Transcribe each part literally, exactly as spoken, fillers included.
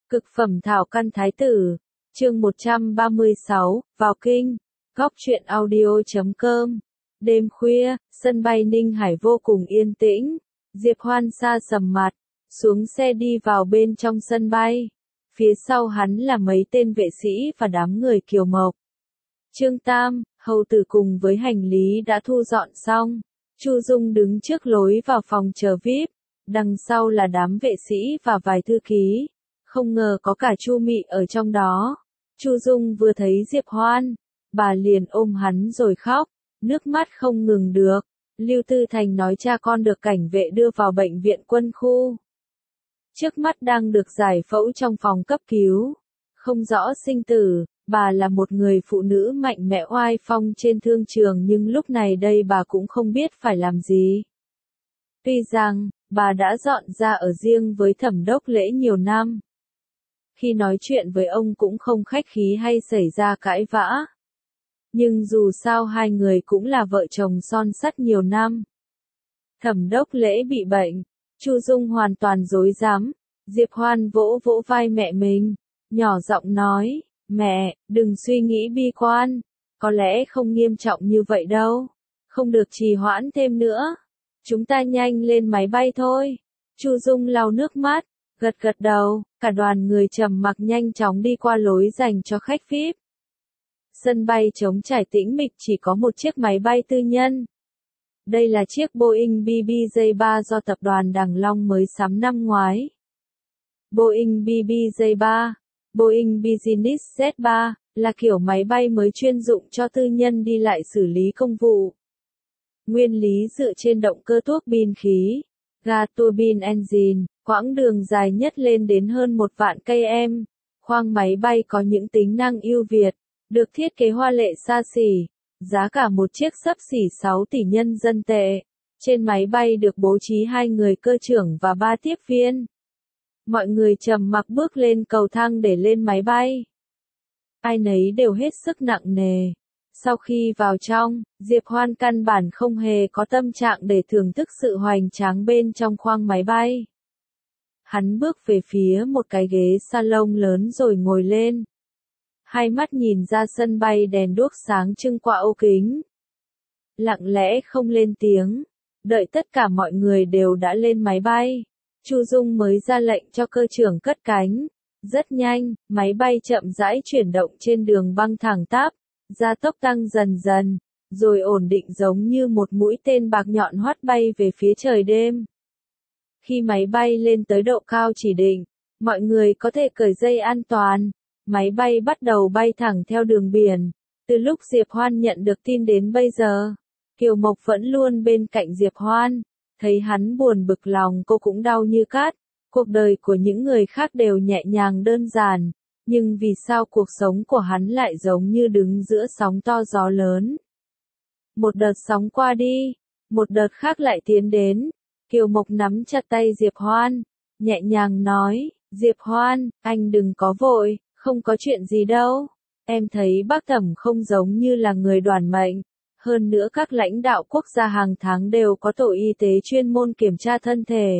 Cực phẩm thảo căn thái tử, chương một trăm ba mươi sáu, vào kinh, góc truyện audio chấm com. Đêm khuya, sân bay Ninh Hải vô cùng yên tĩnh, Diệp Hoan sa sầm mặt, xuống xe đi vào bên trong sân bay. Phía sau hắn là mấy tên vệ sĩ và đám người Kiều Mộc. Trương Tam, hầu tử cùng với hành lý đã thu dọn xong. Chu Dung đứng trước lối vào phòng chờ vi ai pi, đằng sau là đám vệ sĩ và vài thư ký. Không ngờ có cả Chu Mị ở trong đó. Chu Dung vừa thấy Diệp Hoan, bà liền ôm hắn rồi khóc, nước mắt không ngừng được. Lưu Tư Thành nói cha con được cảnh vệ đưa vào bệnh viện quân khu. Trước mắt đang được giải phẫu trong phòng cấp cứu. Không rõ sinh tử, bà là một người phụ nữ mạnh mẽ oai phong trên thương trường nhưng lúc này đây bà cũng không biết phải làm gì. Tuy rằng, bà đã dọn ra ở riêng với Thẩm Đốc Lễ nhiều năm. Khi nói chuyện với ông cũng không khách khí hay xảy ra cãi vã. Nhưng dù sao hai người cũng là vợ chồng son sắt nhiều năm. Thẩm Đốc Lễ bị bệnh, Chu Dung hoàn toàn rối rắm. Diệp Hoan vỗ vỗ vai mẹ mình, nhỏ giọng nói, mẹ, đừng suy nghĩ bi quan, có lẽ không nghiêm trọng như vậy đâu, không được trì hoãn thêm nữa. Chúng ta nhanh lên máy bay thôi. Chu Dung lau nước mắt, gật gật đầu, cả đoàn người trầm mặc nhanh chóng đi qua lối dành cho khách vi ai pi. Sân bay trống trải tĩnh mịch chỉ có một chiếc máy bay tư nhân. Đây là chiếc Boeing B B J ba do tập đoàn Đằng Long mới sắm năm ngoái. Boeing B B J ba, Boeing Business Jet ba, là kiểu máy bay mới chuyên dụng cho tư nhân đi lại xử lý công vụ. Nguyên lý dựa trên động cơ tuốc bin khí, ga turbine engine, quãng đường dài nhất lên đến hơn một vạn cây em. Khoang máy bay có những tính năng ưu việt, được thiết kế hoa lệ xa xỉ, giá cả một chiếc xấp xỉ sáu tỷ nhân dân tệ. Trên máy bay được bố trí hai người cơ trưởng và ba tiếp viên. Mọi người trầm mặc bước lên cầu thang để lên máy bay. Ai nấy đều hết sức nặng nề. Sau khi vào trong, Diệp Hoan căn bản không hề có tâm trạng để thưởng thức sự hoành tráng bên trong khoang máy bay. Hắn bước về phía một cái ghế salon lớn rồi ngồi lên. Hai mắt nhìn ra sân bay đèn đuốc sáng trưng qua ô kính. Lặng lẽ không lên tiếng, đợi tất cả mọi người đều đã lên máy bay. Chu Dung mới ra lệnh cho cơ trưởng cất cánh. Rất nhanh, máy bay chậm rãi chuyển động trên đường băng thẳng tắp, gia tốc tăng dần dần, rồi ổn định giống như một mũi tên bạc nhọn hoắt bay về phía trời đêm. Khi máy bay lên tới độ cao chỉ định, mọi người có thể cởi dây an toàn. Máy bay bắt đầu bay thẳng theo đường biển. Từ lúc Diệp Hoan nhận được tin đến bây giờ, Kiều Mộc vẫn luôn bên cạnh Diệp Hoan. Thấy hắn buồn bực lòng cô cũng đau như cắt. Cuộc đời của những người khác đều nhẹ nhàng đơn giản, nhưng vì sao cuộc sống của hắn lại giống như đứng giữa sóng to gió lớn. Một đợt sóng qua đi, một đợt khác lại tiến đến. Kiều Mộc nắm chặt tay Diệp Hoan, nhẹ nhàng nói, Diệp Hoan, anh đừng có vội, không có chuyện gì đâu. Em thấy bác Thẩm không giống như là người đoản mệnh. Hơn nữa các lãnh đạo quốc gia hàng tháng đều có tổ y tế chuyên môn kiểm tra thân thể.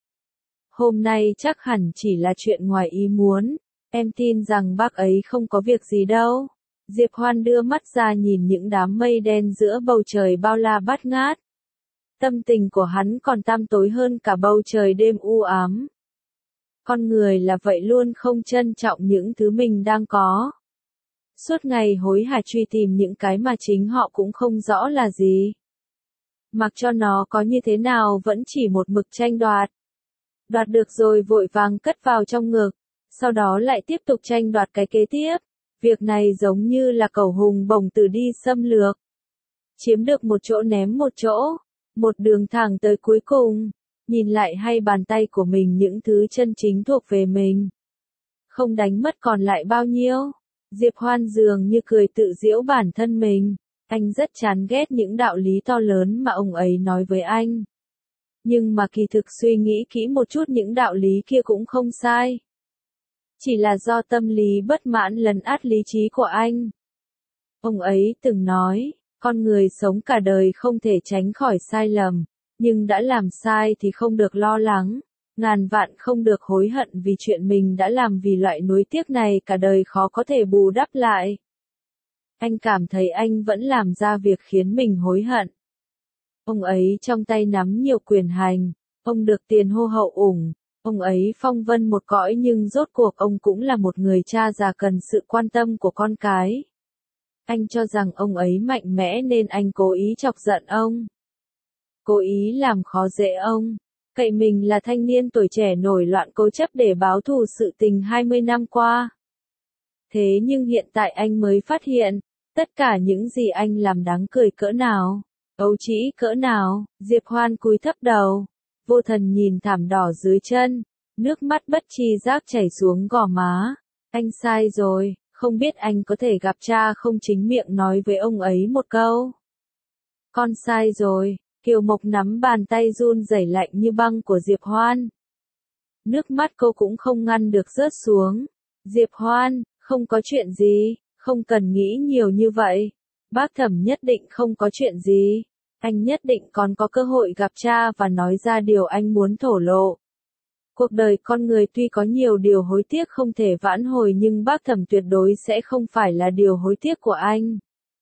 Hôm nay chắc hẳn chỉ là chuyện ngoài ý muốn. Em tin rằng bác ấy không có việc gì đâu. Diệp Hoan đưa mắt ra nhìn những đám mây đen giữa bầu trời bao la bát ngát. Tâm tình của hắn còn tăm tối hơn cả bầu trời đêm u ám. Con người là vậy luôn không trân trọng những thứ mình đang có. Suốt ngày hối hả truy tìm những cái mà chính họ cũng không rõ là gì. Mặc cho nó có như thế nào vẫn chỉ một mực tranh đoạt. Đoạt được rồi vội vàng cất vào trong ngực, sau đó lại tiếp tục tranh đoạt cái kế tiếp. Việc này giống như là cẩu hùng bổng tử đi xâm lược. Chiếm được một chỗ ném một chỗ, một đường thẳng tới cuối cùng. Nhìn lại hai bàn tay của mình những thứ chân chính thuộc về mình. Không đánh mất còn lại bao nhiêu. Diệp Hoan dường như cười tự giễu bản thân mình. Anh rất chán ghét những đạo lý to lớn mà ông ấy nói với anh. Nhưng mà kỳ thực suy nghĩ kỹ một chút những đạo lý kia cũng không sai. Chỉ là do tâm lý bất mãn lấn át lý trí của anh. Ông ấy từng nói, con người sống cả đời không thể tránh khỏi sai lầm, nhưng đã làm sai thì không được lo lắng. Ngàn vạn không được hối hận vì chuyện mình đã làm, vì loại nuối tiếc này cả đời khó có thể bù đắp lại. Anh cảm thấy anh vẫn làm ra việc khiến mình hối hận. Ông ấy trong tay nắm nhiều quyền hành, ông được tiền hô hậu ủng, ông ấy phong vân một cõi, nhưng rốt cuộc ông cũng là một người cha già cần sự quan tâm của con cái. Anh cho rằng ông ấy mạnh mẽ nên anh cố ý chọc giận ông. Cố ý làm khó dễ ông. Cậy mình là thanh niên tuổi trẻ nổi loạn cố chấp để báo thù sự tình hai mươi năm qua. Thế nhưng hiện tại anh mới phát hiện, tất cả những gì anh làm đáng cười cỡ nào, ấu trĩ cỡ nào. Diệp Hoan cúi thấp đầu, vô thần nhìn thảm đỏ dưới chân, nước mắt bất tri giác chảy xuống gò má. Anh sai rồi, không biết anh có thể gặp cha không, chính miệng nói với ông ấy một câu. Con sai rồi. Kiều Mộc nắm bàn tay run rẩy lạnh như băng của Diệp Hoan. Nước mắt cô cũng không ngăn được rớt xuống. Diệp Hoan, không có chuyện gì, không cần nghĩ nhiều như vậy. Bác Thẩm nhất định không có chuyện gì. Anh nhất định còn có cơ hội gặp cha và nói ra điều anh muốn thổ lộ. Cuộc đời con người tuy có nhiều điều hối tiếc không thể vãn hồi, nhưng bác Thẩm tuyệt đối sẽ không phải là điều hối tiếc của anh.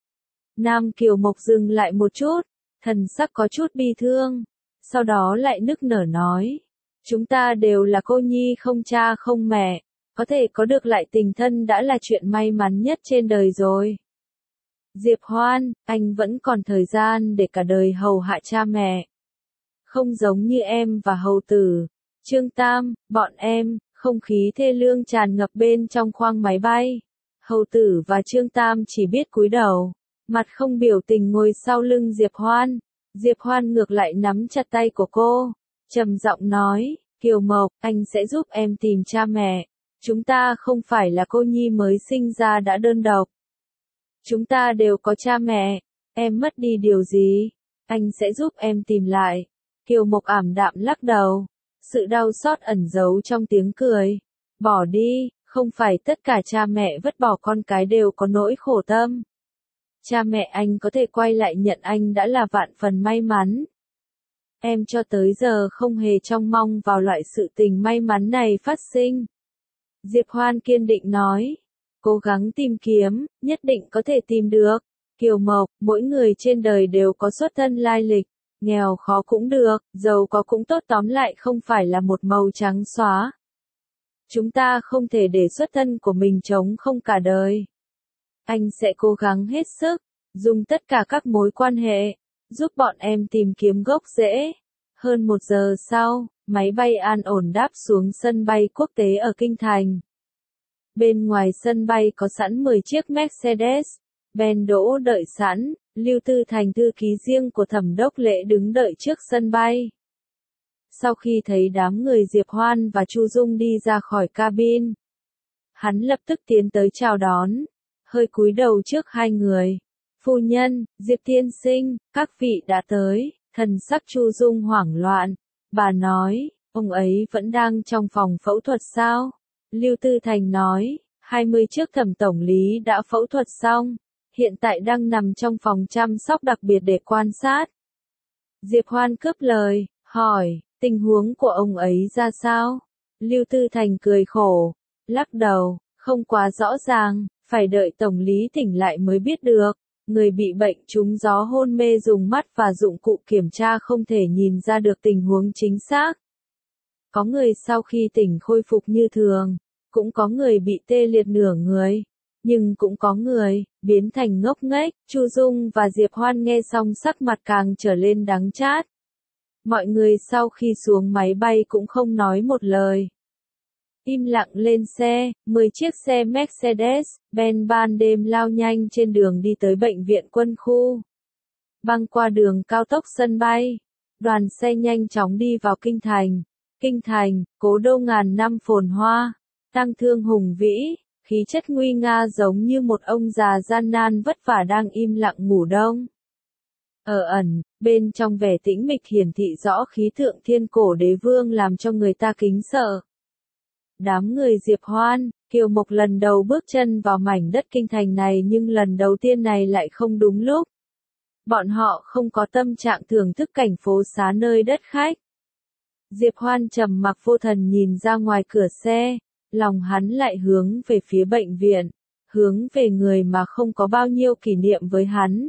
Nam Kiều Mộc dừng lại một chút. Thần sắc có chút bi thương, sau đó lại nức nở nói, chúng ta đều là cô nhi không cha không mẹ, có thể có được lại tình thân đã là chuyện may mắn nhất trên đời rồi. Diệp Hoan, anh vẫn còn thời gian để cả đời hầu hạ cha mẹ. Không giống như em và hầu tử, Trương Tam, bọn em, không khí thê lương tràn ngập bên trong khoang máy bay. Hầu tử và Trương Tam chỉ biết cúi đầu. Mặt không biểu tình ngồi sau lưng Diệp Hoan. Diệp Hoan ngược lại nắm chặt tay của cô, trầm giọng nói, Kiều Mộc, anh sẽ giúp em tìm cha mẹ. Chúng ta không phải là cô nhi mới sinh ra đã đơn độc. Chúng ta đều có cha mẹ. Em mất đi điều gì? Anh sẽ giúp em tìm lại. Kiều Mộc ảm đạm lắc đầu. Sự đau xót ẩn giấu trong tiếng cười. Bỏ đi, không phải tất cả cha mẹ vứt bỏ con cái đều có nỗi khổ tâm. Cha mẹ anh có thể quay lại nhận anh đã là vạn phần may mắn. Em cho tới giờ không hề trông mong vào loại sự tình may mắn này phát sinh. Diệp Hoan kiên định nói. Cố gắng tìm kiếm, nhất định có thể tìm được. Kiều Mộc, mỗi người trên đời đều có xuất thân lai lịch. Nghèo khó cũng được, giàu có cũng tốt, tóm lại không phải là một màu trắng xóa. Chúng ta không thể để xuất thân của mình trống không cả đời. Anh sẽ cố gắng hết sức, dùng tất cả các mối quan hệ, giúp bọn em tìm kiếm gốc rễ. Hơn một giờ sau, máy bay an ổn đáp xuống sân bay quốc tế ở Kinh Thành. Bên ngoài sân bay có sẵn mười chiếc Mercedes-Benz đỗ đợi sẵn, Lưu Tư Thành thư ký riêng của Thẩm Đốc Lễ đứng đợi trước sân bay. Sau khi thấy đám người Diệp Hoan và Chu Dung đi ra khỏi cabin, hắn lập tức tiến tới chào đón, hơi cúi đầu trước hai người. Phu nhân, Diệp tiên sinh, các vị đã tới. Thần sắc Chu Dung hoảng loạn. Bà nói, ông ấy vẫn đang trong phòng phẫu thuật sao? Lưu Tư Thành nói, hai mươi trước Thẩm tổng lý đã phẫu thuật xong, hiện tại đang nằm trong phòng chăm sóc đặc biệt để quan sát. Diệp Hoan cướp lời, hỏi, tình huống của ông ấy ra sao? Lưu Tư Thành cười khổ, lắc đầu, không quá rõ ràng, phải đợi tổng lý tỉnh lại mới biết được. Người bị bệnh trúng gió hôn mê dùng mắt và dụng cụ kiểm tra không thể nhìn ra được tình huống chính xác. Có người sau khi tỉnh khôi phục như thường, cũng có người bị tê liệt nửa người, nhưng cũng có người biến thành ngốc nghếch. Chu Dung và Diệp Hoan nghe xong sắc mặt càng trở lên đắng chát. Mọi người sau khi xuống máy bay cũng không nói một lời. Im lặng lên xe, mười chiếc xe Mercedes-Benz ban đêm lao nhanh trên đường đi tới bệnh viện quân khu. Băng qua đường cao tốc sân bay, đoàn xe nhanh chóng đi vào Kinh Thành. Kinh Thành, cố đô ngàn năm phồn hoa, tang thương hùng vĩ, khí chất nguy nga giống như một ông già gian nan vất vả đang im lặng ngủ đông. Ở ẩn, bên trong vẻ tĩnh mịch hiển thị rõ khí tượng thiên cổ đế vương làm cho người ta kính sợ. Đám người Diệp Hoan, Kiều Mộc lần đầu bước chân vào mảnh đất Kinh Thành này, nhưng lần đầu tiên này lại không đúng lúc. Bọn họ không có tâm trạng thưởng thức cảnh phố xá nơi đất khách. Diệp Hoan trầm mặc vô thần nhìn ra ngoài cửa xe, lòng hắn lại hướng về phía bệnh viện, hướng về người mà không có bao nhiêu kỷ niệm với hắn.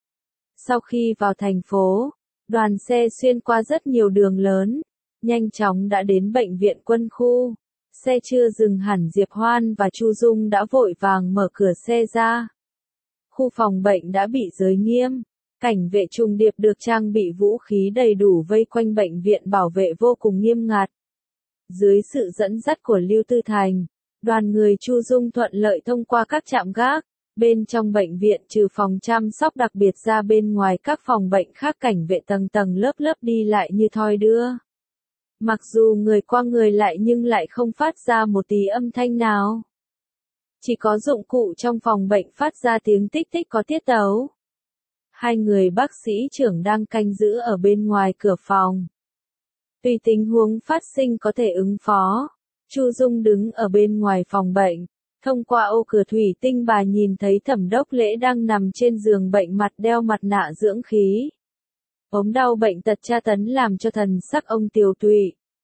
Sau khi vào thành phố, đoàn xe xuyên qua rất nhiều đường lớn, nhanh chóng đã đến bệnh viện quân khu. Xe chưa dừng hẳn, Diệp Hoan và Chu Dung đã vội vàng mở cửa xe ra. Khu phòng bệnh đã bị giới nghiêm, cảnh vệ trùng điệp được trang bị vũ khí đầy đủ vây quanh bệnh viện bảo vệ vô cùng nghiêm ngặt. Dưới sự dẫn dắt của Lưu Tư Thành, đoàn người Chu Dung thuận lợi thông qua các trạm gác. Bên trong bệnh viện trừ phòng chăm sóc đặc biệt ra, bên ngoài các phòng bệnh khác cảnh vệ tầng tầng lớp lớp đi lại như thoi đưa. Mặc dù người qua người lại nhưng lại không phát ra một tí âm thanh nào. Chỉ có dụng cụ trong phòng bệnh phát ra tiếng tích tích có tiết tấu. Hai người bác sĩ trưởng đang canh giữ ở bên ngoài cửa phòng. Tùy tình huống phát sinh có thể ứng phó. Chu Dung đứng ở bên ngoài phòng bệnh. Thông qua ô cửa thủy tinh bà nhìn thấy Thẩm Đốc Lễ đang nằm trên giường bệnh, mặt đeo mặt nạ dưỡng khí. Ốm đau bệnh tật tra tấn làm cho thần sắc ông tiều tụy.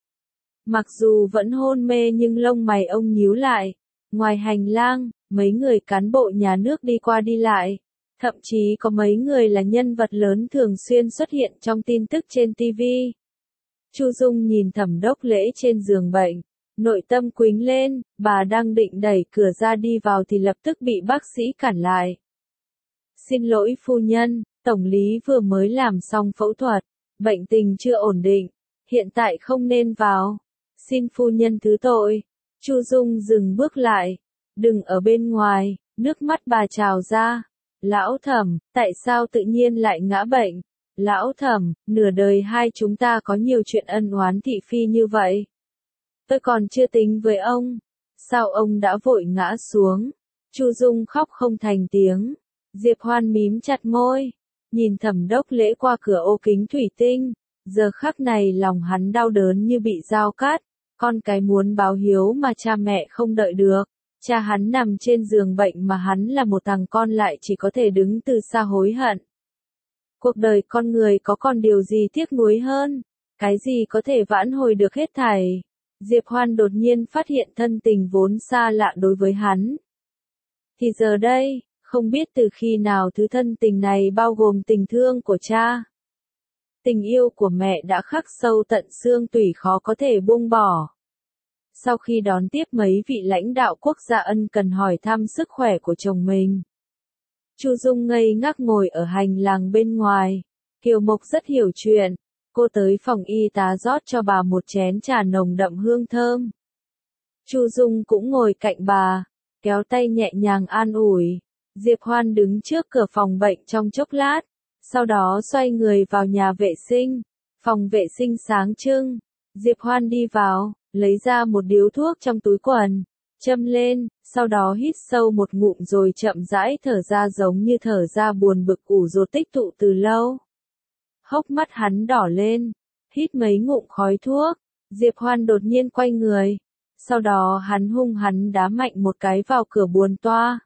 Mặc dù vẫn hôn mê nhưng lông mày ông nhíu lại. Ngoài hành lang, mấy người cán bộ nhà nước đi qua đi lại. Thậm chí có mấy người là nhân vật lớn thường xuyên xuất hiện trong tin tức trên ti vi. Chu Dung nhìn Thẩm Đốc Lễ trên giường bệnh. Nội tâm quính lên, bà đang định đẩy cửa ra đi vào thì lập tức bị bác sĩ cản lại. Xin lỗi phu nhân, tổng lý vừa mới làm xong phẫu thuật, bệnh tình chưa ổn định, hiện tại không nên vào. Xin phu nhân thứ tội. Chu Dung dừng bước lại, đừng ở bên ngoài, nước mắt bà trào ra. Lão Thẩm, tại sao tự nhiên lại ngã bệnh? Lão Thẩm, nửa đời hai chúng ta có nhiều chuyện ân oán thị phi như vậy. Tôi còn chưa tính với ông. Sao ông đã vội ngã xuống? Chu Dung khóc không thành tiếng. Diệp Hoan mím chặt môi, nhìn Thẩm Đốc Lễ qua cửa ô kính thủy tinh. Giờ khắc này lòng hắn đau đớn như bị dao cắt. Con cái muốn báo hiếu mà cha mẹ không đợi được. Cha hắn nằm trên giường bệnh mà hắn là một thằng con lại chỉ có thể đứng từ xa hối hận. Cuộc đời con người có còn điều gì tiếc nuối hơn? Cái gì có thể vãn hồi được hết thảy? Diệp Hoan đột nhiên phát hiện thân tình vốn xa lạ đối với hắn. Thì giờ đây, không biết từ khi nào thứ thân tình này bao gồm tình thương của cha. Tình yêu của mẹ đã khắc sâu tận xương tủy khó có thể buông bỏ. Sau khi đón tiếp mấy vị lãnh đạo quốc gia ân cần hỏi thăm sức khỏe của chồng mình, Chu Dung ngây ngác ngồi ở hành lang bên ngoài. Kiều Mộc rất hiểu chuyện. Cô tới phòng y tá rót cho bà một chén trà nồng đậm hương thơm. Chu Dung cũng ngồi cạnh bà, kéo tay nhẹ nhàng an ủi. Diệp Hoan đứng trước cửa phòng bệnh trong chốc lát, sau đó xoay người vào nhà vệ sinh. Phòng vệ sinh sáng trưng. Diệp Hoan đi vào, lấy ra một điếu thuốc trong túi quần, châm lên, sau đó hít sâu một ngụm rồi chậm rãi thở ra, giống như thở ra buồn bực ủ rột tích tụ từ lâu. Hốc mắt hắn đỏ lên, hít mấy ngụm khói thuốc. Diệp Hoan đột nhiên quay người, sau đó hắn hung hắn đá mạnh một cái vào cửa buồng toa.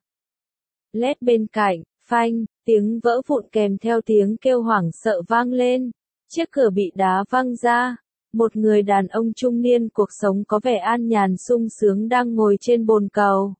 Lét bên cạnh, phanh, tiếng vỡ vụn kèm theo tiếng kêu hoảng sợ vang lên. Chiếc cửa bị đá văng ra. Một người đàn ông trung niên cuộc sống có vẻ an nhàn sung sướng đang ngồi trên bồn cầu.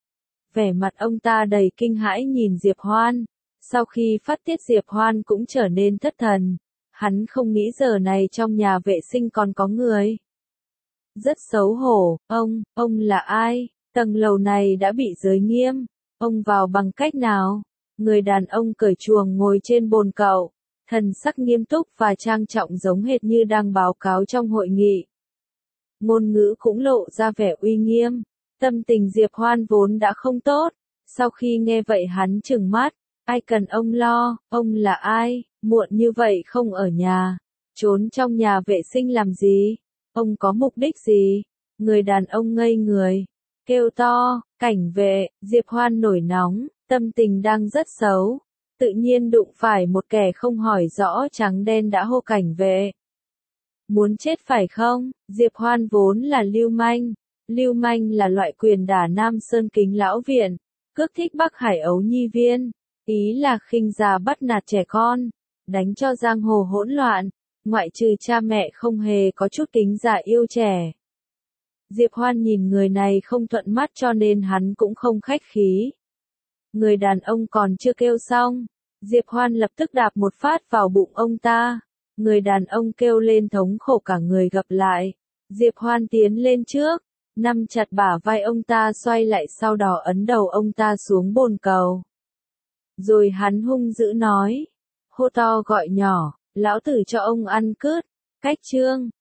Vẻ mặt ông ta đầy kinh hãi nhìn Diệp Hoan. Sau khi phát tiết Diệp Hoan cũng trở nên thất thần. Hắn không nghĩ giờ này trong nhà vệ sinh còn có người. Rất xấu hổ, ông, ông là ai? Tầng lầu này đã bị giới nghiêm. Ông vào bằng cách nào? Người đàn ông cởi chuồng ngồi trên bồn cầu. Thần sắc nghiêm túc và trang trọng giống hệt như đang báo cáo trong hội nghị. Ngôn ngữ cũng lộ ra vẻ uy nghiêm. Tâm tình Diệp Hoan vốn đã không tốt. Sau khi nghe vậy hắn trừng mắt. Ai cần ông lo, ông là ai, muộn như vậy không ở nhà. Trốn trong nhà vệ sinh làm gì? Ông có mục đích gì? Người đàn ông ngây người. Kêu to, cảnh vệ, Diệp Hoan nổi nóng, tâm tình đang rất xấu. Tự nhiên đụng phải một kẻ không hỏi rõ trắng đen đã hô cảnh vệ. Muốn chết phải không? Diệp Hoan vốn là lưu manh. Lưu manh là loại quyền đả Nam Sơn Kính Lão Viện, cước thích Bắc Hải Ấu Nhi Viên. Ý là khinh già bắt nạt trẻ con, đánh cho giang hồ hỗn loạn. ngoại trừ cha mẹ không hề có chút kính già yêu trẻ. Diệp Hoan nhìn người này không thuận mắt cho nên hắn cũng không khách khí. Người đàn ông còn chưa kêu xong, Diệp Hoan lập tức đạp một phát vào bụng ông ta. Người đàn ông kêu lên thống khổ cả người gập lại. Diệp Hoan tiến lên trước, nắm chặt bả vai ông ta xoay lại sau đó ấn đầu ông ta xuống bồn cầu. Rồi hắn hung dữ nói, hô to gọi nhỏ, lão tử cho ông ăn cứt, cách chương.